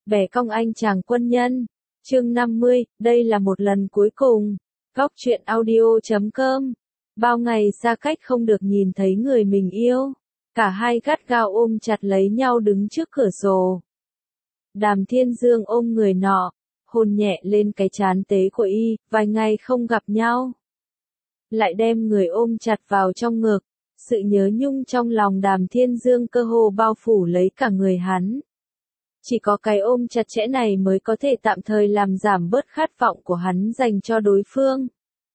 Vẻ cong anh chàng quân nhân. Chương 50, đây là một lần cuối cùng. Góc truyện audio.com. Bao ngày xa cách không được nhìn thấy người mình yêu. Cả hai gắt gao ôm chặt lấy nhau đứng trước cửa sổ. Đàm Thiên Dương ôm người nọ, hôn nhẹ lên cái trán tế của y, vài ngày không gặp nhau. Lại đem người ôm chặt vào trong ngực. Sự nhớ nhung trong lòng Đàm Thiên Dương cơ hồ bao phủ lấy cả người hắn. Chỉ có cái ôm chặt chẽ này mới có thể tạm thời làm giảm bớt khát vọng của hắn dành cho đối phương.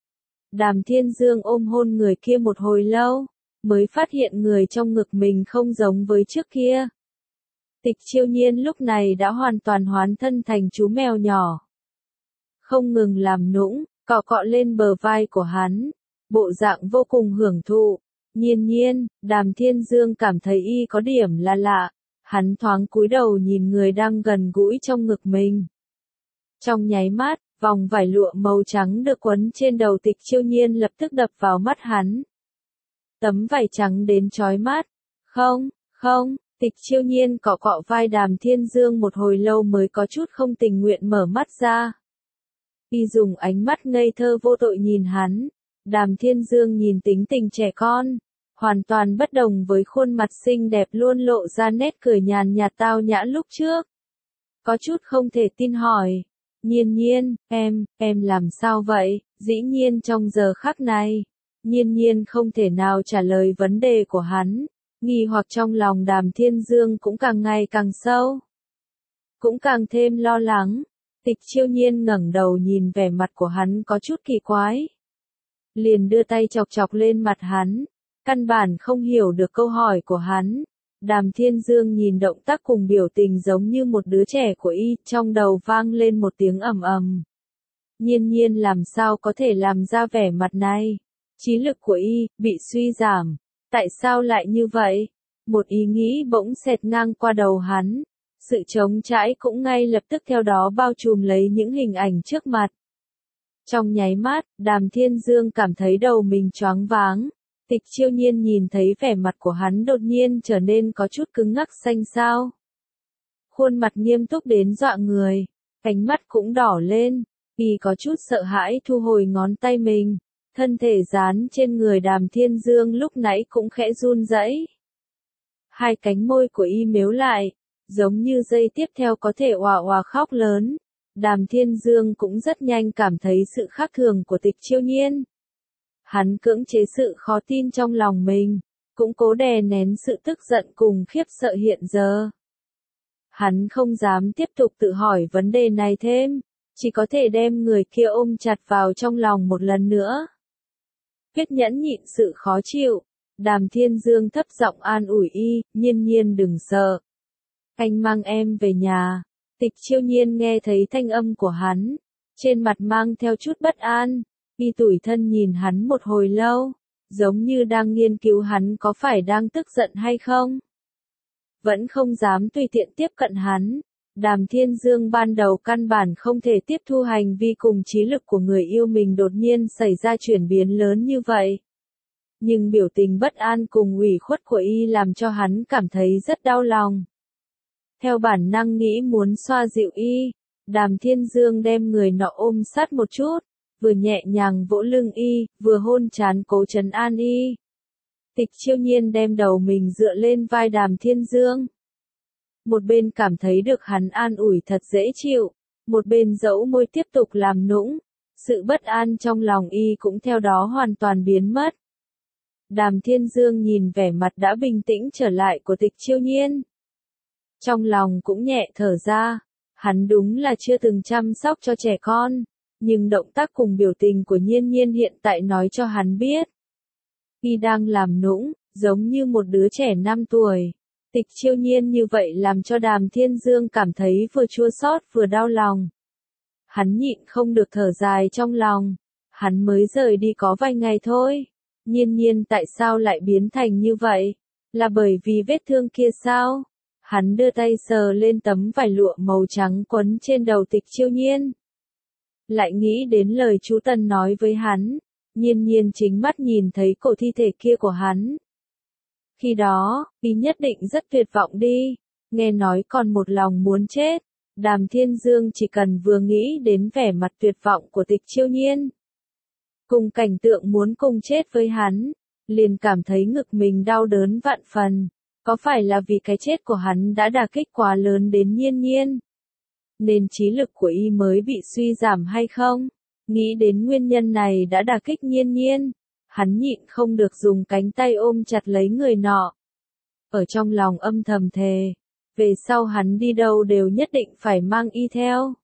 Đàm Thiên Dương ôm hôn người kia một hồi lâu, mới phát hiện người trong ngực mình không giống với trước kia. Tịch Chiêu Nhiên lúc này đã hoàn toàn hóa thân thành chú mèo nhỏ. Không ngừng làm nũng, cọ cọ lên bờ vai của hắn, bộ dạng vô cùng hưởng thụ. Nhiên, Đàm Thiên Dương cảm thấy y có điểm là lạ. Hắn thoáng cúi đầu nhìn người đang gần gũi trong ngực mình. Trong nháy mắt, vòng vải lụa màu trắng được quấn trên đầu Tịch Chiêu Nhiên lập tức đập vào mắt hắn. Tấm vải trắng đến chói mắt. Không, Tịch Chiêu Nhiên cọ cọ vai Đàm Thiên Dương một hồi lâu mới có chút không tình nguyện mở mắt ra. Y dùng ánh mắt ngây thơ vô tội nhìn hắn. Đàm Thiên Dương nhìn tính tình trẻ con, hoàn toàn bất đồng với khuôn mặt xinh đẹp luôn lộ ra nét cười nhàn nhạt tao nhã lúc trước. Có chút không thể tin hỏi, Nhiên, em làm sao vậy? Dĩ nhiên trong giờ khắc này, Nhiên không thể nào trả lời vấn đề của hắn, nghi hoặc trong lòng Đàm Thiên Dương cũng càng ngày càng sâu, cũng càng thêm lo lắng. Tịch Chiêu Nhiên ngẩng đầu nhìn vẻ mặt của hắn có chút kỳ quái. Liền đưa tay chọc chọc lên mặt hắn, căn bản không hiểu được câu hỏi của hắn. Đàm Thiên Dương nhìn động tác cùng biểu tình giống như một đứa trẻ của y, trong đầu vang lên một tiếng ầm ầm. Nhiên làm sao có thể làm ra vẻ mặt này? Trí lực của y bị suy giảm, tại sao lại như vậy? Một ý nghĩ bỗng xẹt ngang qua đầu hắn, sự trống trải cũng ngay lập tức theo đó bao trùm lấy những hình ảnh trước mặt. Trong nháy mắt, Đàm Thiên Dương cảm thấy đầu mình choáng váng. Tịch Chiêu Nhiên nhìn thấy vẻ mặt của hắn đột nhiên trở nên có chút cứng ngắc xanh xao. Khuôn mặt nghiêm túc đến dọa người, cánh mắt cũng đỏ lên, y có chút sợ hãi thu hồi ngón tay mình, thân thể dán trên người Đàm Thiên Dương lúc nãy cũng khẽ run rẩy. Hai cánh môi của y mếu lại, giống như giây tiếp theo có thể òa òa khóc lớn. Đàm Thiên Dương cũng rất nhanh cảm thấy sự khác thường của Tịch Chiêu Nhiên. Hắn cưỡng chế sự khó tin trong lòng mình, cũng cố đè nén sự tức giận cùng khiếp sợ hiện giờ. Hắn không dám tiếp tục tự hỏi vấn đề này thêm, chỉ có thể đem người kia ôm chặt vào trong lòng một lần nữa. Biết nhẫn nhịn sự khó chịu, Đàm Thiên Dương thấp giọng an ủi y, Nhiên đừng sợ. Anh mang em về nhà. Tịch Chiêu Nhiên nghe thấy thanh âm của hắn, trên mặt mang theo chút bất an, y tủi thân nhìn hắn một hồi lâu, giống như đang nghiên cứu hắn có phải đang tức giận hay không. Vẫn không dám tùy tiện tiếp cận hắn. Đàm Thiên Dương ban đầu căn bản không thể tiếp thu hành vi cùng trí lực của người yêu mình đột nhiên xảy ra chuyển biến lớn như vậy. Nhưng biểu tình bất an cùng ủy khuất của y làm cho hắn cảm thấy rất đau lòng. Theo bản năng nghĩ muốn xoa dịu y, Đàm Thiên Dương đem người nọ ôm sát một chút, vừa nhẹ nhàng vỗ lưng y, vừa hôn trán cố trấn an y. Tịch Chiêu Nhiên đem đầu mình dựa lên vai Đàm Thiên Dương. Một bên cảm thấy được hắn an ủi thật dễ chịu, một bên dẫu môi tiếp tục làm nũng, sự bất an trong lòng y cũng theo đó hoàn toàn biến mất. Đàm Thiên Dương nhìn vẻ mặt đã bình tĩnh trở lại của Tịch Chiêu Nhiên. Trong lòng cũng nhẹ thở ra, hắn đúng là chưa từng chăm sóc cho trẻ con, nhưng động tác cùng biểu tình của Nhiên hiện tại nói cho hắn biết. Y đang làm nũng, giống như một đứa trẻ 5 tuổi. Tịch Chiêu Nhiên như vậy làm cho Đàm Thiên Dương cảm thấy vừa chua xót vừa đau lòng. Hắn nhịn không được thở dài trong lòng, hắn mới rời đi có vài ngày thôi. Nhiên tại sao lại biến thành như vậy? Là bởi vì vết thương kia sao? Hắn đưa tay sờ lên tấm vải lụa màu trắng quấn trên đầu Tịch Chiêu Nhiên. Lại nghĩ đến lời chú Tần nói với hắn, Nhiên chính mắt nhìn thấy cổ thi thể kia của hắn. Khi đó, y nhất định rất tuyệt vọng đi, nghe nói còn một lòng muốn chết, Đàm Thiên Dương chỉ cần vừa nghĩ đến vẻ mặt tuyệt vọng của Tịch Chiêu Nhiên, cùng cảnh tượng muốn cùng chết với hắn, liền cảm thấy ngực mình đau đớn vạn phần. Có phải là vì cái chết của hắn đã đả kích quá lớn đến Nhiên Nhiên, nên trí lực của y mới bị suy giảm hay không? Nghĩ đến nguyên nhân này đã đả kích Nhiên Nhiên, hắn nhịn không được dùng cánh tay ôm chặt lấy người nọ. Ở trong lòng âm thầm thề, về sau hắn đi đâu đều nhất định phải mang y theo.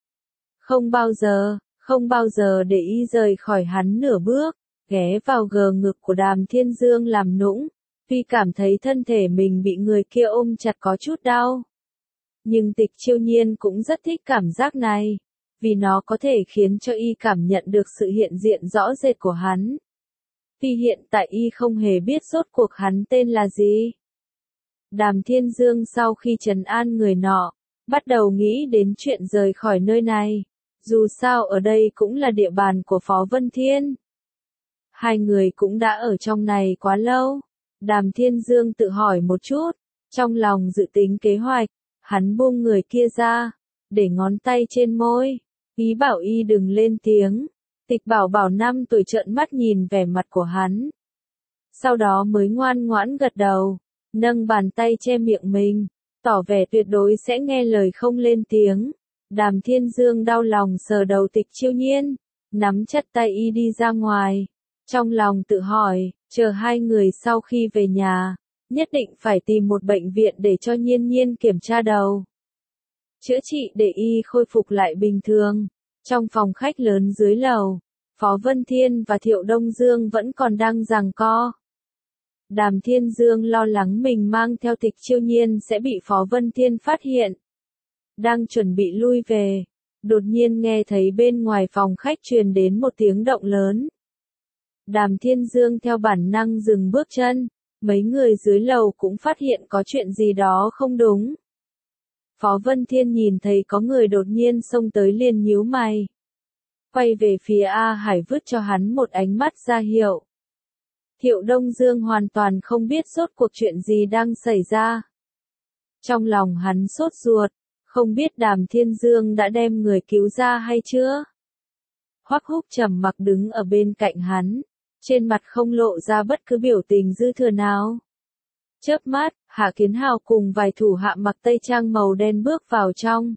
Không bao giờ để y rời khỏi hắn nửa bước, ghé vào gờ ngực của Đàm Thiên Dương làm nũng, vì cảm thấy thân thể mình bị người kia ôm chặt có chút đau. Nhưng Tịch Chiêu Nhiên cũng rất thích cảm giác này, vì nó có thể khiến cho y cảm nhận được sự hiện diện rõ rệt của hắn. Vì hiện tại y không hề biết rốt cuộc hắn tên là gì. Đàm Thiên Dương sau khi trấn an người nọ, bắt đầu nghĩ đến chuyện rời khỏi nơi này, dù sao ở đây cũng là địa bàn của Phó Vân Thiên. Hai người cũng đã ở trong này quá lâu. Đàm Thiên Dương tự hỏi một chút, trong lòng dự tính kế hoạch, hắn buông người kia ra, để ngón tay trên môi, ý bảo y đừng lên tiếng. Tịch Bảo Bảo 5 tuổi trợn mắt nhìn vẻ mặt của hắn. Sau đó mới ngoan ngoãn gật đầu, nâng bàn tay che miệng mình, tỏ vẻ tuyệt đối sẽ nghe lời không lên tiếng. Đàm Thiên Dương đau lòng sờ đầu Tịch Chiêu Nhiên, nắm chặt tay y đi ra ngoài. Trong lòng tự hỏi, chờ hai người sau khi về nhà, nhất định phải tìm một bệnh viện để cho Nhiên Nhiên kiểm tra đầu, chữa trị để y khôi phục lại bình thường. Trong phòng khách lớn dưới lầu, Phó Vân Thiên và Thiệu Đông Dương vẫn còn đang giằng co. Đàm Thiên Dương lo lắng mình mang theo Tịch Chiêu Nhiên sẽ bị Phó Vân Thiên phát hiện. Đang chuẩn bị lui về, đột nhiên nghe thấy bên ngoài phòng khách truyền đến một tiếng động lớn. Đàm Thiên Dương theo bản năng dừng bước chân, mấy người dưới lầu cũng phát hiện có chuyện gì đó không đúng. Phó Vân Thiên nhìn thấy có người đột nhiên xông tới liền nhíu mày. Quay về phía A Hải vứt cho hắn một ánh mắt ra hiệu. Thiệu Đông Dương hoàn toàn không biết rốt cuộc chuyện gì đang xảy ra. Trong lòng hắn sốt ruột, không biết Đàm Thiên Dương đã đem người cứu ra hay chưa. Hoắc Húc trầm mặc đứng ở bên cạnh hắn, trên mặt không lộ ra bất cứ biểu tình dư thừa nào. Chớp mắt, Hạ Kiến Hào cùng vài thủ hạ mặc tây trang màu đen bước vào trong.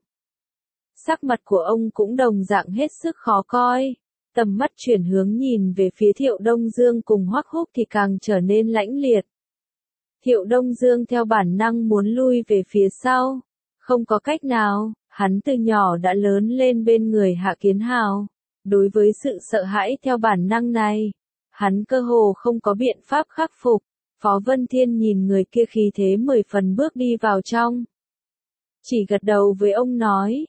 Sắc mặt của ông cũng đồng dạng hết sức khó coi, tầm mắt chuyển hướng nhìn về phía Thiệu Đông Dương cùng Hoắc Húc thì càng trở nên lãnh liệt. Thiệu Đông Dương theo bản năng muốn lui về phía sau, không có cách nào, hắn từ nhỏ đã lớn lên bên người Hạ Kiến Hào, đối với sự sợ hãi theo bản năng này, hắn cơ hồ không có biện pháp khắc phục. Phó Vân Thiên nhìn người kia khí thế 10 phần bước đi vào trong. Chỉ gật đầu với ông nói,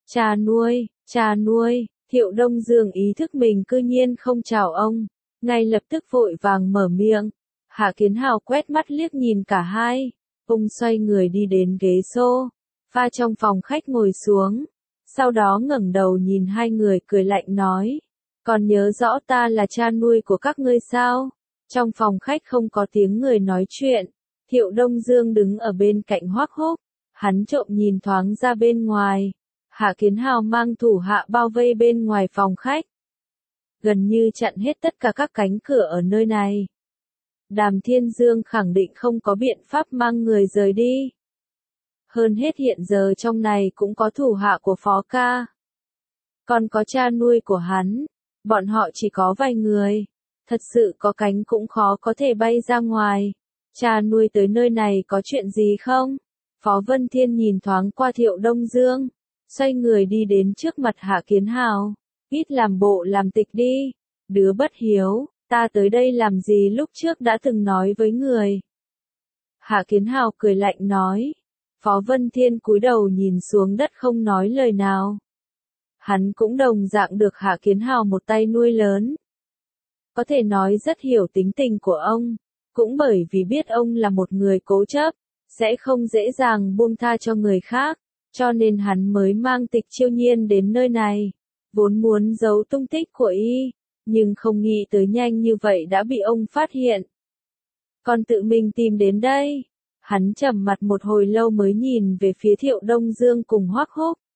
cha nuôi, Thiệu Đông Dương ý thức mình cư nhiên không chào ông, ngay lập tức vội vàng mở miệng. Hạ Kiến Hào quét mắt liếc nhìn cả hai, ông xoay người đi đến ghế sofa trong phòng khách ngồi xuống, sau đó ngẩng đầu nhìn hai người cười lạnh nói, còn nhớ rõ ta là cha nuôi của các ngươi sao? Trong phòng khách không có tiếng người nói chuyện, Thiệu Đông Dương đứng ở bên cạnh Hoắc Húc, hắn trộm nhìn thoáng ra bên ngoài. Hạ Kiến Hào mang thủ hạ bao vây bên ngoài phòng khách, gần như chặn hết tất cả các cánh cửa ở nơi này. Đàm Thiên Dương khẳng định không có biện pháp mang người rời đi. Hơn hết hiện giờ trong này cũng có thủ hạ của Phó ca, còn có cha nuôi của hắn, bọn họ chỉ có vài người, thật sự có cánh cũng khó có thể bay ra ngoài. Cha nuôi tới nơi này có chuyện gì không? Phó Vân Thiên nhìn thoáng qua Thiệu Đông Dương, xoay người đi đến trước mặt Hạ Kiến Hào, ít làm bộ làm tịch đi, đứa bất hiếu, ta tới đây làm gì lúc trước đã từng nói với người. Hạ Kiến Hào cười lạnh nói. Phó Vân Thiên cúi đầu nhìn xuống đất không nói lời nào. Hắn cũng đồng dạng được Hạ Kiến Hào một tay nuôi lớn, có thể nói rất hiểu tính tình của ông, cũng bởi vì biết ông là một người cố chấp, sẽ không dễ dàng buông tha cho người khác, cho nên hắn mới mang Tịch Chiêu Nhiên đến nơi này, vốn muốn giấu tung tích của y, nhưng không nghĩ tới nhanh như vậy đã bị ông phát hiện. Còn tự mình tìm đến đây. Hắn trầm mặt một hồi lâu mới nhìn về phía Thiệu Đông Dương cùng Hoắc Húc,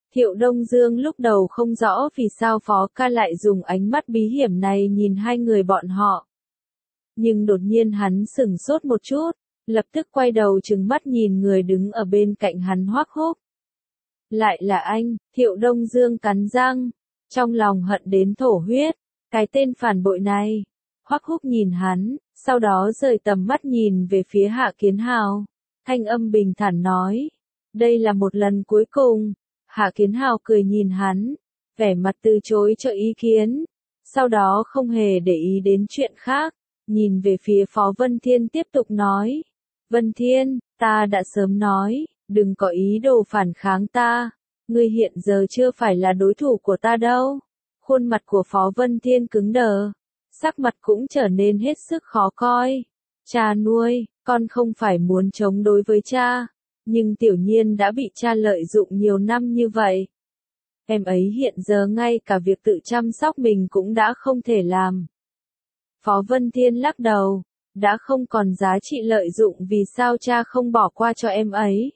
Thiệu Đông Dương lúc đầu không rõ vì sao Phó Ca lại dùng ánh mắt bí hiểm này nhìn hai người bọn họ. Nhưng đột nhiên hắn sửng sốt một chút, lập tức quay đầu trừng mắt nhìn người đứng ở bên cạnh hắn Hoắc Húc. Lại là anh, Thiệu Đông Dương cắn răng, trong lòng hận đến thổ huyết, cái tên phản bội này. Hoắc Húc nhìn hắn, sau đó rời tầm mắt nhìn về phía Hạ Kiến Hào, thanh âm bình thản nói, đây là một lần cuối cùng. Hạ Kiến Hào cười nhìn hắn, vẻ mặt từ chối cho ý kiến, sau đó không hề để ý đến chuyện khác, nhìn về phía Phó Vân Thiên tiếp tục nói, Vân Thiên, ta đã sớm nói, đừng có ý đồ phản kháng ta, ngươi hiện giờ chưa phải là đối thủ của ta đâu. Khuôn mặt của Phó Vân Thiên cứng đờ, sắc mặt cũng trở nên hết sức khó coi. Cha nuôi, con không phải muốn chống đối với cha, nhưng Tiểu Nhiên đã bị cha lợi dụng nhiều năm như vậy. Em ấy hiện giờ ngay cả việc tự chăm sóc mình cũng đã không thể làm. Phó Vân Thiên lắc đầu, đã không còn giá trị lợi dụng vì sao cha không bỏ qua cho em ấy.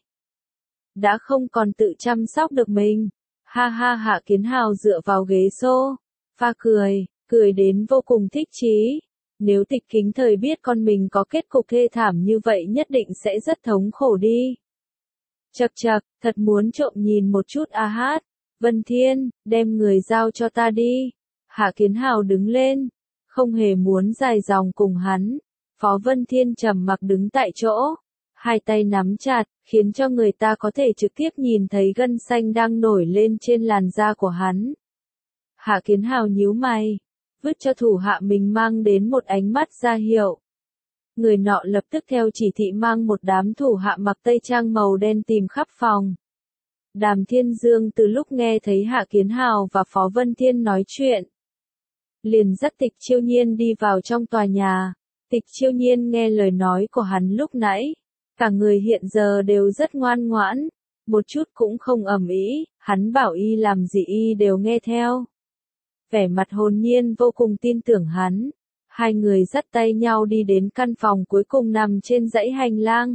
Đã không còn tự chăm sóc được mình. Ha ha, Hạ Kiến Hào dựa vào ghế sofa cười đến vô cùng thích chí. Nếu Tịch Kính Thời biết con mình có kết cục thê thảm như vậy nhất định sẽ rất thống khổ đi. Chậc chậc, thật muốn trộm nhìn một chút a hát. Vân Thiên, đem người giao cho ta đi. Hạ Kiến Hào đứng lên, không hề muốn dài dòng cùng hắn. Phó Vân Thiên trầm mặc đứng tại chỗ, hai tay nắm chặt, khiến cho người ta có thể trực tiếp nhìn thấy gân xanh đang nổi lên trên làn da của hắn. Hạ Kiến Hào nhíu mày, vứt cho thủ hạ mình mang đến một ánh mắt ra hiệu. Người nọ lập tức theo chỉ thị mang một đám thủ hạ mặc tây trang màu đen tìm khắp phòng. Đàm Thiên Dương từ lúc nghe thấy Hạ Kiến Hào và Phó Vân Thiên nói chuyện, liền dắt Tịch Chiêu Nhiên đi vào trong tòa nhà. Tịch Chiêu Nhiên nghe lời nói của hắn lúc nãy, cả người hiện giờ đều rất ngoan ngoãn, một chút cũng không ầm ĩ, hắn bảo y làm gì y đều nghe theo. Vẻ mặt hồn nhiên vô cùng tin tưởng hắn. Hai người dắt tay nhau đi đến căn phòng cuối cùng nằm trên dãy hành lang.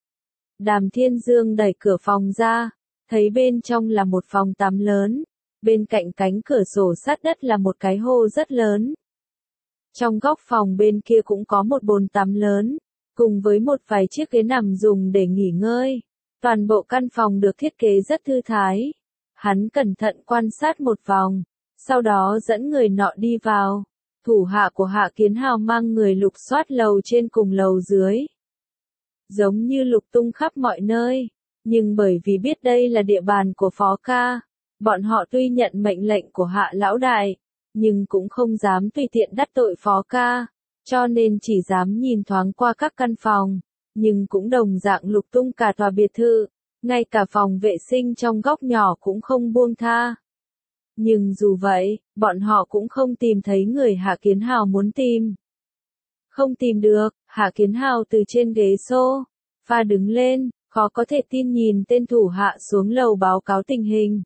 Đàm Thiên Dương đẩy cửa phòng ra, thấy bên trong là một phòng tắm lớn, bên cạnh cánh cửa sổ sát đất là một cái hồ rất lớn. Trong góc phòng bên kia cũng có một bồn tắm lớn, cùng với một vài chiếc ghế nằm dùng để nghỉ ngơi. Toàn bộ căn phòng được thiết kế rất thư thái. Hắn cẩn thận quan sát một vòng, sau đó dẫn người nọ đi vào. Thủ hạ của Hạ Kiến Hào mang người lục soát lầu trên cùng lầu dưới. Giống như lục tung khắp mọi nơi, nhưng bởi vì biết đây là địa bàn của Phó Ca, bọn họ tuy nhận mệnh lệnh của Hạ Lão Đại, nhưng cũng không dám tùy tiện đắc tội Phó Ca, cho nên chỉ dám nhìn thoáng qua các căn phòng, nhưng cũng đồng dạng lục tung cả tòa biệt thự, ngay cả phòng vệ sinh trong góc nhỏ cũng không buông tha. Nhưng dù vậy, bọn họ cũng không tìm thấy người Hạ Kiến Hào muốn tìm. Không tìm được, Hạ Kiến Hào từ trên ghế sofa đứng lên, khó có thể tin nhìn tên thủ hạ xuống lầu báo cáo tình hình.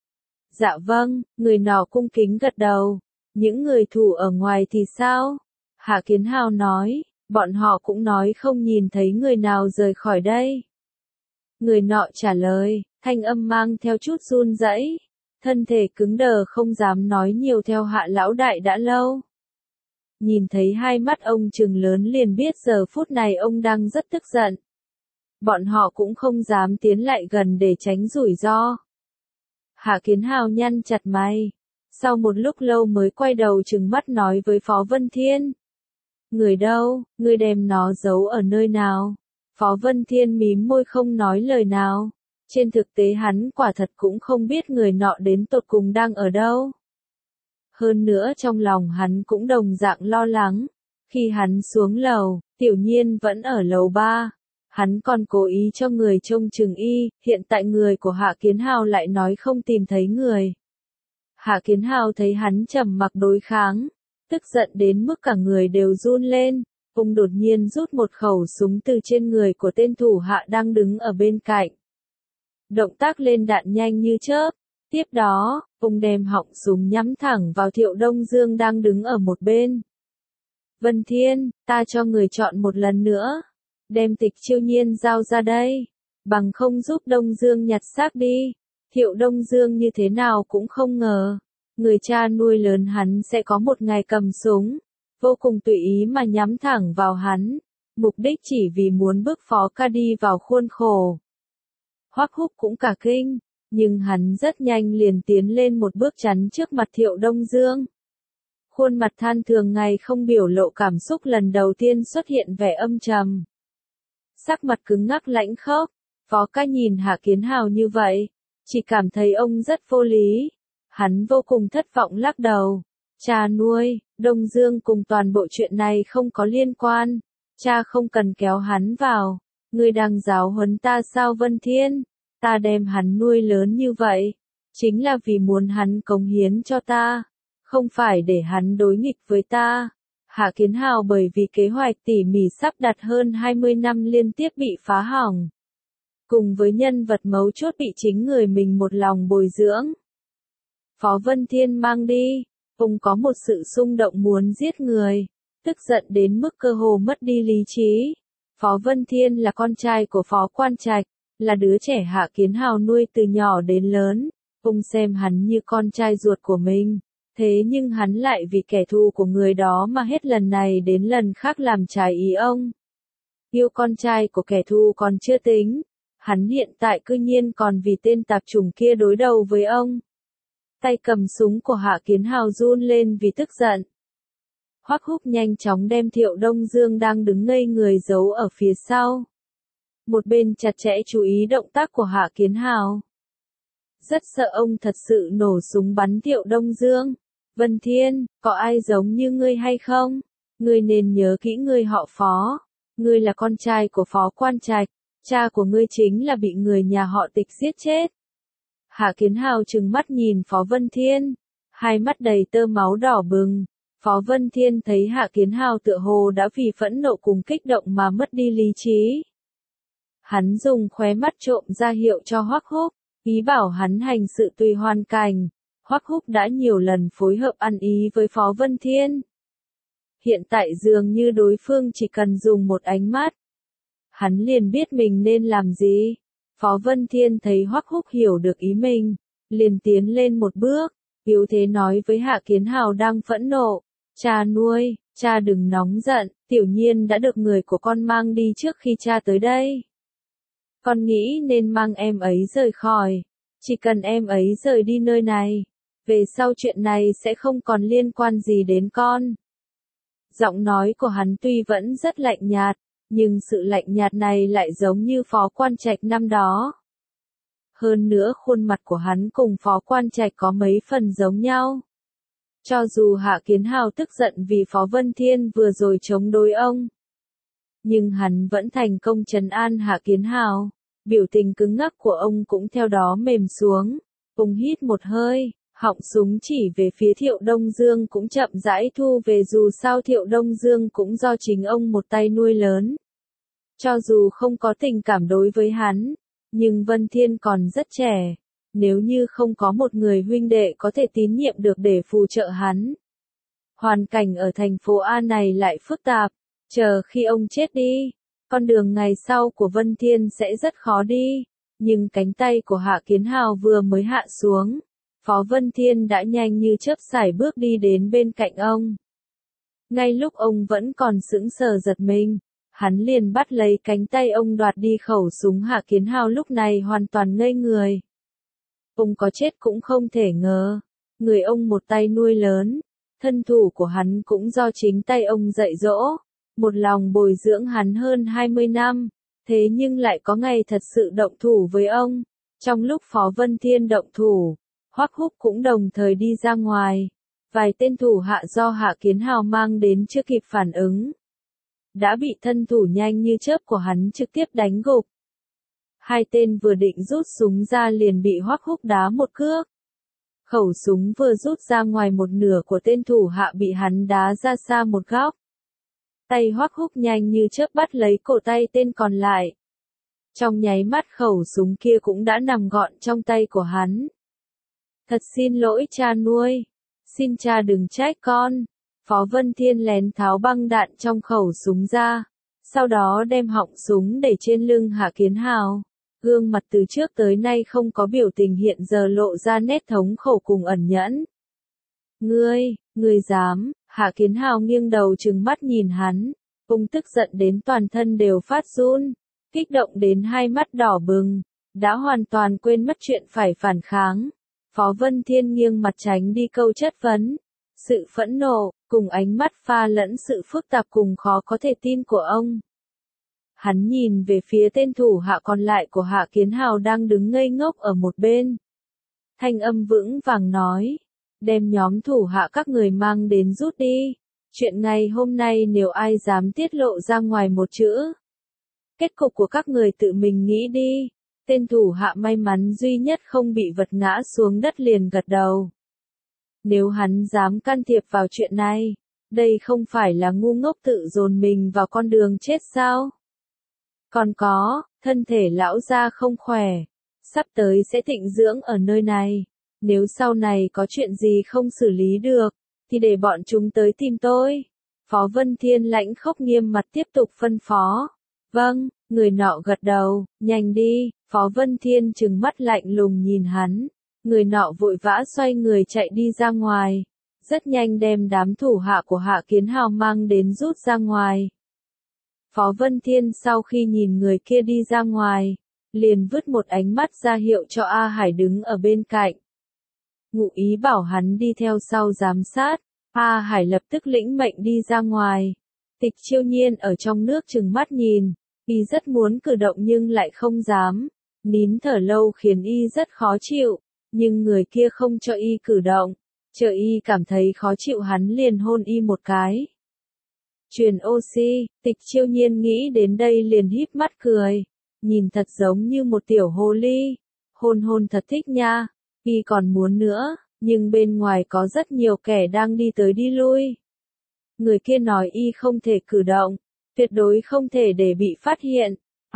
Dạ vâng, người nọ cung kính gật đầu. Những người thủ ở ngoài thì sao? Hạ Kiến Hào nói, bọn họ cũng nói không nhìn thấy người nào rời khỏi đây. Người nọ trả lời, thanh âm mang theo chút run rẩy, thân thể cứng đờ không dám nói nhiều theo Hạ Lão Đại đã lâu. Nhìn thấy hai mắt ông trừng lớn liền biết giờ phút này ông đang rất tức giận. Bọn họ cũng không dám tiến lại gần để tránh rủi ro. Hạ Kiến Hào nhăn chặt mày, sau một lúc lâu mới quay đầu trừng mắt nói với Phó Vân Thiên. Người đâu, người đem nó giấu ở nơi nào? Phó Vân Thiên mím môi không nói lời nào. Trên thực tế hắn quả thật cũng không biết người nọ đến tột cùng đang ở đâu. Hơn nữa trong lòng hắn cũng đồng dạng lo lắng. Khi hắn xuống lầu, Tiểu Nhiên vẫn ở lầu 3. Hắn còn cố ý cho người trông chừng y, hiện tại người của Hạ Kiến Hào lại nói không tìm thấy người. Hạ Kiến Hào thấy hắn trầm mặc đối kháng, tức giận đến mức cả người đều run lên. Ông đột nhiên rút một khẩu súng từ trên người của tên thủ hạ đang đứng ở bên cạnh. Động tác lên đạn nhanh như chớp. Tiếp đó, ông đem họng súng nhắm thẳng vào Thiệu Đông Dương đang đứng ở một bên. Vân Thiên, ta cho người chọn một lần nữa. Đem Tịch Chiêu Nhiên giao ra đây. Bằng không giúp Đông Dương nhặt xác đi. Thiệu Đông Dương như thế nào cũng không ngờ, người cha nuôi lớn hắn sẽ có một ngày cầm súng, vô cùng tùy ý mà nhắm thẳng vào hắn, mục đích chỉ vì muốn bức Phó Ca đi vào khuôn khổ. Hoắc Húc cũng cả kinh, nhưng hắn rất nhanh liền tiến lên một bước chắn trước mặt Thiệu Đông Dương. Khuôn mặt than thường ngày không biểu lộ cảm xúc lần đầu tiên xuất hiện vẻ âm trầm. Sắc mặt cứng ngắc lãnh khốc, Phó Ca nhìn Hạ Kiến Hào như vậy, chỉ cảm thấy ông rất vô lý. Hắn vô cùng thất vọng lắc đầu. Cha nuôi, Đông Dương cùng toàn bộ chuyện này không có liên quan. Cha không cần kéo hắn vào. Ngươi đang giáo huấn ta sao Vân Thiên? Ta đem hắn nuôi lớn như vậy, chính là vì muốn hắn cống hiến cho ta, không phải để hắn đối nghịch với ta. Hạ Kiến Hào bởi vì kế hoạch tỉ mỉ sắp đặt hơn 20 năm liên tiếp bị phá hỏng. Cùng với nhân vật mấu chốt bị chính người mình một lòng bồi dưỡng. Phó Vân Thiên mang đi, ông có một sự xung động muốn giết người, tức giận đến mức cơ hồ mất đi lý trí. Phó Vân Thiên là con trai của Phó Quan Trạch, là đứa trẻ Hạ Kiến Hào nuôi từ nhỏ đến lớn, ông xem hắn như con trai ruột của mình. Thế nhưng hắn lại vì kẻ thù của người đó mà hết lần này đến lần khác làm trái ý ông. Yêu con trai của kẻ thù còn chưa tính, hắn hiện tại cư nhiên còn vì tên tạp chủng kia đối đầu với ông. Tay cầm súng của Hạ Kiến Hào run lên vì tức giận. Hoắc Húc nhanh chóng đem Thiệu Đông Dương đang đứng ngây người giấu ở phía sau. Một bên chặt chẽ chú ý động tác của Hạ Kiến Hào. Rất sợ ông thật sự nổ súng bắn Thiệu Đông Dương. Vân Thiên, có ai giống như ngươi hay không? Ngươi nên nhớ kỹ ngươi họ Phó. Ngươi là con trai của Phó Quan Trạch. Cha của ngươi chính là bị người nhà họ Tịch giết chết. Hạ Kiến Hào trừng mắt nhìn Phó Vân Thiên. Hai mắt đầy tơ máu đỏ bừng. Phó Vân Thiên thấy Hạ Kiến Hào tựa hồ đã vì phẫn nộ cùng kích động mà mất đi lý trí. Hắn dùng khóe mắt trộm ra hiệu cho Hoắc Húc, ý bảo hắn hành sự tùy hoàn cảnh. Hoắc Húc đã nhiều lần phối hợp ăn ý với Phó Vân Thiên. Hiện tại dường như đối phương chỉ cần dùng một ánh mắt, hắn liền biết mình nên làm gì. Phó Vân Thiên thấy Hoắc Húc hiểu được ý mình, liền tiến lên một bước, yếu thế nói với Hạ Kiến Hào đang phẫn nộ. Cha nuôi, cha đừng nóng giận, Tiểu Nhiên đã được người của con mang đi trước khi cha tới đây. Con nghĩ nên mang em ấy rời khỏi, chỉ cần em ấy rời đi nơi này, về sau chuyện này sẽ không còn liên quan gì đến con. Giọng nói của hắn tuy vẫn rất lạnh nhạt, nhưng sự lạnh nhạt này lại giống như Phó Quan Trạch năm đó. Hơn nữa khuôn mặt của hắn cùng Phó Quan Trạch có mấy phần giống nhau. Cho dù Hạ Kiến Hào tức giận vì Phó Vân Thiên vừa rồi chống đối ông, nhưng hắn vẫn thành công trấn an Hạ Kiến Hào. Biểu tình cứng ngắc của ông cũng theo đó mềm xuống. Ông hít một hơi, họng súng chỉ về phía Thiệu Đông Dương cũng chậm rãi thu về, dù sao Thiệu Đông Dương cũng do chính ông một tay nuôi lớn. Cho dù không có tình cảm đối với hắn, nhưng Vân Thiên còn rất trẻ. Nếu như không có một người huynh đệ có thể tín nhiệm được để phù trợ hắn. Hoàn cảnh ở thành phố A này lại phức tạp, chờ khi ông chết đi, con đường ngày sau của Vân Thiên sẽ rất khó đi. Nhưng cánh tay của Hạ Kiến Hào vừa mới hạ xuống, Phó Vân Thiên đã nhanh như chớp sải bước đi đến bên cạnh ông. Ngay lúc ông vẫn còn sững sờ giật mình, hắn liền bắt lấy cánh tay ông đoạt đi khẩu súng. Hạ Kiến Hào lúc này hoàn toàn ngây người. Ông có chết cũng không thể ngờ, người ông một tay nuôi lớn, thân thủ của hắn cũng do chính tay ông dạy dỗ, một lòng bồi dưỡng hắn hơn 20 năm, thế nhưng lại có ngày thật sự động thủ với ông. Trong lúc Phó Vân Thiên động thủ, Hoắc Húc cũng đồng thời đi ra ngoài, vài tên thủ hạ do Hạ Kiến Hào mang đến chưa kịp phản ứng, đã bị thân thủ nhanh như chớp của hắn trực tiếp đánh gục. Hai tên vừa định rút súng ra liền bị Hoắc Húc đá một cước. Khẩu súng vừa rút ra ngoài một nửa của tên thủ hạ bị hắn đá ra xa một góc. Tay Hoắc Húc nhanh như chớp bắt lấy cổ tay tên còn lại. Trong nháy mắt khẩu súng kia cũng đã nằm gọn trong tay của hắn. Thật xin lỗi cha nuôi. Xin cha đừng trách con. Phó Vân Thiên lén tháo băng đạn trong khẩu súng ra. Sau đó đem họng súng để trên lưng Hạ Kiến Hào. Gương mặt từ trước tới nay không có biểu tình hiện giờ lộ ra nét thống khổ cùng ẩn nhẫn. Ngươi dám, Hạ Kiến Hào nghiêng đầu trừng mắt nhìn hắn, ông tức giận đến toàn thân đều phát run, kích động đến hai mắt đỏ bừng, đã hoàn toàn quên mất chuyện phải phản kháng. Phó Vân Thiên nghiêng mặt tránh đi câu chất vấn, sự phẫn nộ, cùng ánh mắt pha lẫn sự phức tạp cùng khó có thể tin của ông. Hắn nhìn về phía tên thủ hạ còn lại của Hạ Kiến Hào đang đứng ngây ngốc ở một bên. Thanh âm vững vàng nói, đem nhóm thủ hạ các người mang đến rút đi. Chuyện ngày hôm nay nếu ai dám tiết lộ ra ngoài một chữ, kết cục của các người tự mình nghĩ đi. Tên thủ hạ may mắn duy nhất không bị vật ngã xuống đất liền gật đầu. Nếu hắn dám can thiệp vào chuyện này, đây không phải là ngu ngốc tự dồn mình vào con đường chết sao? Còn có, thân thể lão gia không khỏe, sắp tới sẽ tịnh dưỡng ở nơi này. Nếu sau này có chuyện gì không xử lý được, thì để bọn chúng tới tìm tôi. Phó Vân Thiên lãnh khốc nghiêm mặt tiếp tục phân phó. Vâng, người nọ gật đầu, nhanh đi. Phó Vân Thiên trừng mắt lạnh lùng nhìn hắn. Người nọ vội vã xoay người chạy đi ra ngoài. Rất nhanh đem đám thủ hạ của Hạ Kiến Hào mang đến rút ra ngoài. Phó Vân Thiên sau khi nhìn người kia đi ra ngoài, liền vứt một ánh mắt ra hiệu cho A Hải đứng ở bên cạnh. Ngụ ý bảo hắn đi theo sau giám sát. A Hải lập tức lĩnh mệnh đi ra ngoài. Tịch Chiêu Nhiên ở trong nước trừng mắt nhìn, y rất muốn cử động nhưng lại không dám. Nín thở lâu khiến y rất khó chịu, nhưng người kia không cho y cử động. Chờ y cảm thấy khó chịu hắn liền hôn y một cái. Truyền oxy, Tịch Chiêu Nhiên nghĩ đến đây liền híp mắt cười, nhìn thật giống như một tiểu hồ ly. Hôn thật thích nha, y còn muốn nữa, nhưng bên ngoài có rất nhiều kẻ đang đi tới đi lui. Người kia nói y không thể cử động, tuyệt đối không thể để bị phát hiện.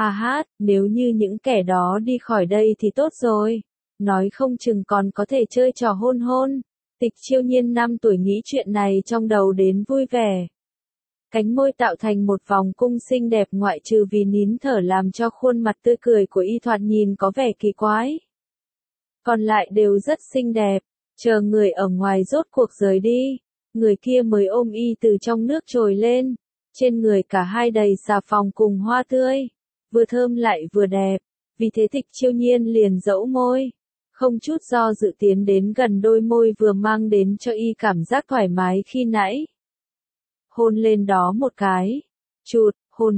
Nếu như những kẻ đó đi khỏi đây thì tốt rồi, nói không chừng còn có thể chơi trò hôn. Tịch Chiêu Nhiên 5 tuổi nghĩ chuyện này trong đầu đến vui vẻ. Cánh môi tạo thành một vòng cung xinh đẹp ngoại trừ vì nín thở làm cho khuôn mặt tươi cười của y thoạt nhìn có vẻ kỳ quái. Còn lại đều rất xinh đẹp, chờ người ở ngoài rốt cuộc rời đi, người kia mới ôm y từ trong nước trồi lên, trên người cả hai đầy xà phòng cùng hoa tươi, vừa thơm lại vừa đẹp, vì thế Tịch Chiêu Nhiên liền dẫu môi, không chút do dự tiến đến gần đôi môi vừa mang đến cho y cảm giác thoải mái khi nãy. Hôn lên đó một cái, chụt,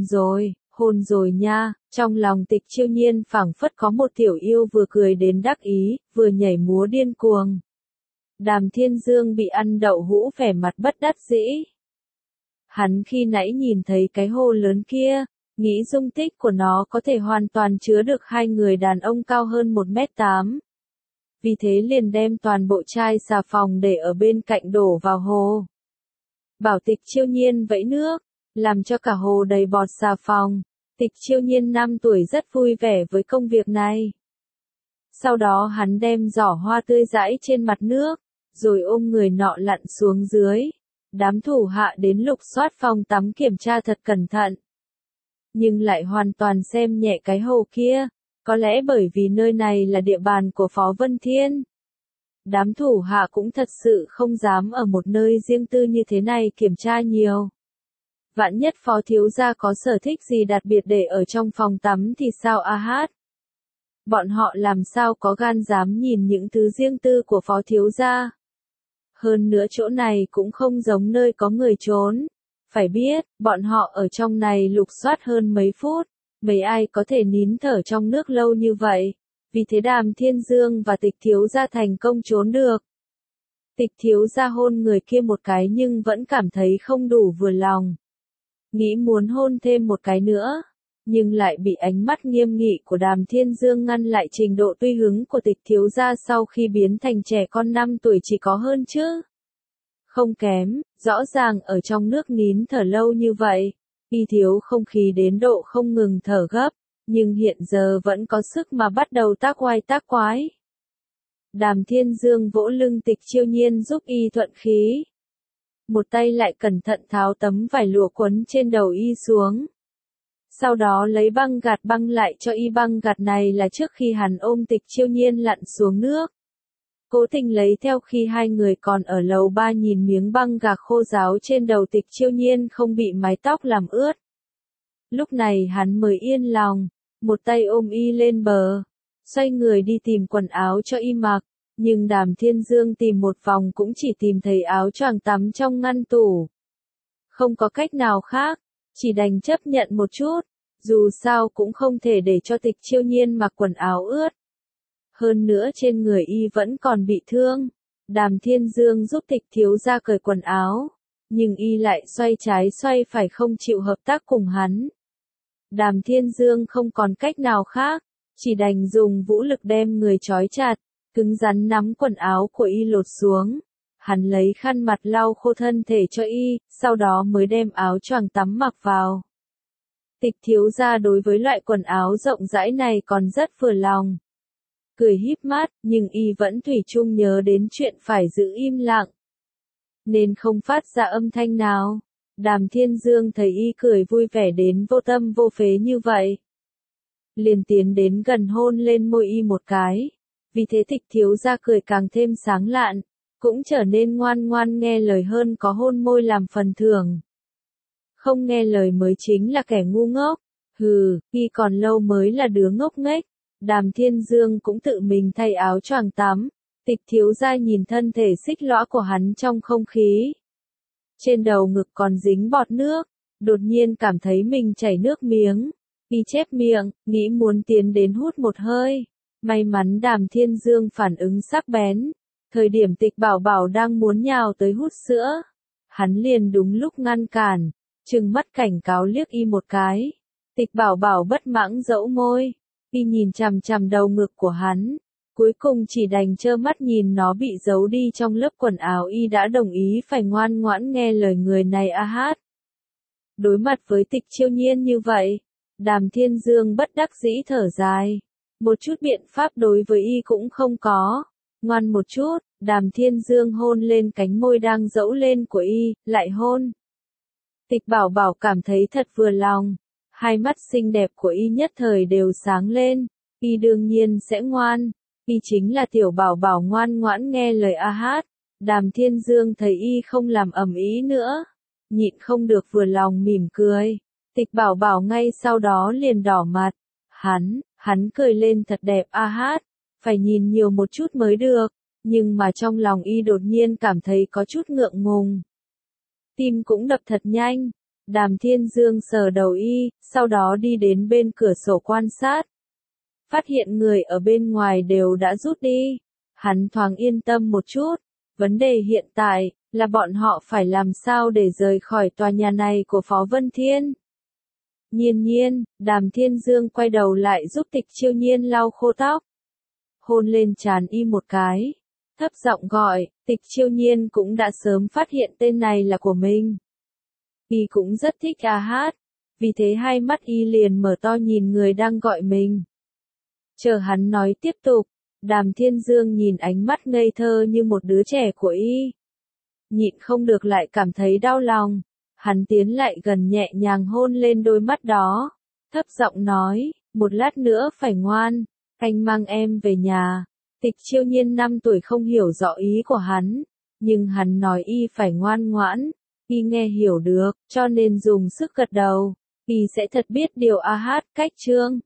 hôn rồi nha, trong lòng Tịch Chiêu Nhiên phảng phất có một tiểu yêu vừa cười đến đắc ý, vừa nhảy múa điên cuồng. Đàm Thiên Dương bị ăn đậu hũ vẻ mặt bất đắc dĩ. Hắn khi nãy nhìn thấy cái hồ lớn kia, nghĩ dung tích của nó có thể hoàn toàn chứa được hai người đàn ông cao hơn 1m8. Vì thế liền đem toàn bộ chai xà phòng để ở bên cạnh đổ vào hồ. Bảo Tịch Chiêu Nhiên vẫy nước, làm cho cả hồ đầy bọt xà phòng. Tịch Chiêu Nhiên 5 tuổi rất vui vẻ với công việc này. Sau đó hắn đem giỏ hoa tươi rải trên mặt nước, rồi ôm người nọ lặn xuống dưới. Đám thủ hạ đến lục soát phòng tắm kiểm tra thật cẩn thận. Nhưng lại hoàn toàn xem nhẹ cái hồ kia, có lẽ bởi vì nơi này là địa bàn của Phó Vân Thiên. Đám thủ hạ cũng thật sự không dám ở một nơi riêng tư như thế này kiểm tra nhiều. Vạn nhất Phó thiếu gia có sở thích gì đặc biệt để ở trong phòng tắm thì sao Bọn họ làm sao có gan dám nhìn những thứ riêng tư của Phó thiếu gia. Hơn nữa chỗ này cũng không giống nơi có người trốn. Phải biết, bọn họ ở trong này lục soát hơn mấy phút, mấy ai có thể nín thở trong nước lâu như vậy. Vì thế Đàm Thiên Dương và Tịch thiếu gia thành công trốn được. Tịch thiếu gia hôn người kia một cái nhưng vẫn cảm thấy không đủ vừa lòng. Nghĩ muốn hôn thêm một cái nữa, nhưng lại bị ánh mắt nghiêm nghị của Đàm Thiên Dương ngăn lại. Trình độ tùy hứng của Tịch thiếu gia sau khi biến thành trẻ con 5 tuổi chỉ có hơn chứ không kém, rõ ràng ở trong nước nín thở lâu như vậy, y thiếu không khí đến độ không ngừng thở gấp, nhưng hiện giờ vẫn có sức mà bắt đầu tác oai tác quái. Đàm Thiên Dương vỗ lưng Tịch Chiêu Nhiên giúp y thuận khí. Một tay lại cẩn thận tháo tấm vải lụa quấn trên đầu y xuống. Sau đó lấy băng gạt băng lại cho y, băng gạt này là trước khi hắn ôm Tịch Chiêu Nhiên lặn xuống nước. Cố Tình lấy theo khi hai người còn ở lầu 3 nhìn miếng băng gạc khô ráo trên đầu Tịch Chiêu Nhiên không bị mái tóc làm ướt. Lúc này hắn mới yên lòng, một tay ôm y lên bờ, xoay người đi tìm quần áo cho y mặc, nhưng Đàm Thiên Dương tìm một vòng cũng chỉ tìm thấy áo choàng tắm trong ngăn tủ. Không có cách nào khác, chỉ đành chấp nhận một chút, dù sao cũng không thể để cho Tịch Chiêu Nhiên mặc quần áo ướt. Hơn nữa trên người y vẫn còn bị thương. Đàm Thiên Dương giúp Tịch thiếu gia cởi quần áo, nhưng y lại xoay trái xoay phải không chịu hợp tác cùng hắn. Đàm Thiên Dương không còn cách nào khác, chỉ đành dùng vũ lực đem người trói chặt, cứng rắn nắm quần áo của y lột xuống. Hắn lấy khăn mặt lau khô thân thể cho y, sau đó mới đem áo choàng tắm mặc vào. Tịch thiếu gia đối với loại quần áo rộng rãi này còn rất vừa lòng. Cười híp mắt, nhưng y vẫn thủy chung nhớ đến chuyện phải giữ im lặng, nên không phát ra âm thanh nào. Đàm Thiên Dương thấy y cười vui vẻ đến vô tâm vô phế như vậy, liền tiến đến gần hôn lên môi y một cái. Vì thế Tịch thiếu gia cười càng thêm sáng lạn, cũng trở nên ngoan ngoan nghe lời hơn, có hôn môi làm phần thưởng. Không nghe lời mới chính là kẻ ngu ngốc. Hừ, y còn lâu mới là đứa ngốc nghếch. Đàm Thiên Dương cũng tự mình thay áo choàng tắm. Tịch thiếu gia nhìn thân thể xích lõa của hắn trong không khí. Trên đầu ngực còn dính bọt nước, đột nhiên cảm thấy mình chảy nước miếng. Y chép miệng, nghĩ muốn tiến đến hút một hơi. May mắn Đàm Thiên Dương phản ứng sắc bén. Thời điểm Tịch Bảo Bảo đang muốn nhào tới hút sữa, hắn liền đúng lúc ngăn cản, trừng mắt cảnh cáo liếc y một cái. Tịch Bảo Bảo bất mãn dẫu môi, y nhìn chằm chằm đầu ngực của hắn, cuối cùng chỉ đành trơ mắt nhìn nó bị giấu đi trong lớp quần áo. Y đã đồng ý phải ngoan ngoãn nghe lời người này a hát. Đối mặt với Tịch Chiêu Nhiên như vậy, Đàm Thiên Dương bất đắc dĩ thở dài, một chút biện pháp đối với y cũng không có. Ngoan một chút, Đàm Thiên Dương hôn lên cánh môi đang dẫu lên của y, lại hôn. Tịch Bảo Bảo cảm thấy thật vừa lòng, hai mắt xinh đẹp của y nhất thời đều sáng lên, y đương nhiên sẽ ngoan, y chính là tiểu Bảo Bảo ngoan ngoãn nghe lời a hát. Đàm Thiên Dương thấy y không làm ầm ĩ nữa, nhịn không được vừa lòng mỉm cười. Tịch Bảo Bảo ngay sau đó liền đỏ mặt, hắn cười lên thật đẹp a hát, phải nhìn nhiều một chút mới được, nhưng mà trong lòng y đột nhiên cảm thấy có chút ngượng ngùng. Tim cũng đập thật nhanh. Đàm Thiên Dương sờ đầu y, sau đó đi đến bên cửa sổ quan sát. Phát hiện người ở bên ngoài đều đã rút đi. Hắn thoáng yên tâm một chút. Vấn đề hiện tại là bọn họ phải làm sao để rời khỏi tòa nhà này của Phó Vân Thiên. Nhiên, Đàm Thiên Dương quay đầu lại giúp Tịch Chiêu Nhiên lau khô tóc, hôn lên trán y một cái, thấp giọng gọi. Tịch Chiêu Nhiên cũng đã sớm phát hiện tên này là của mình. Y cũng rất thích a hát, vì thế hai mắt y liền mở to nhìn người đang gọi mình. Chờ hắn nói tiếp tục, Đàm Thiên Dương nhìn ánh mắt ngây thơ như một đứa trẻ của y, nhịn không được lại cảm thấy đau lòng. Hắn tiến lại gần nhẹ nhàng hôn lên đôi mắt đó, thấp giọng nói, một lát nữa phải ngoan, anh mang em về nhà. Tịch Chiêu Nhiên 5 tuổi không hiểu rõ ý của hắn, nhưng hắn nói y phải ngoan ngoãn, y nghe hiểu được, cho nên dùng sức gật đầu, y sẽ thật biết điều a hát. Cách chương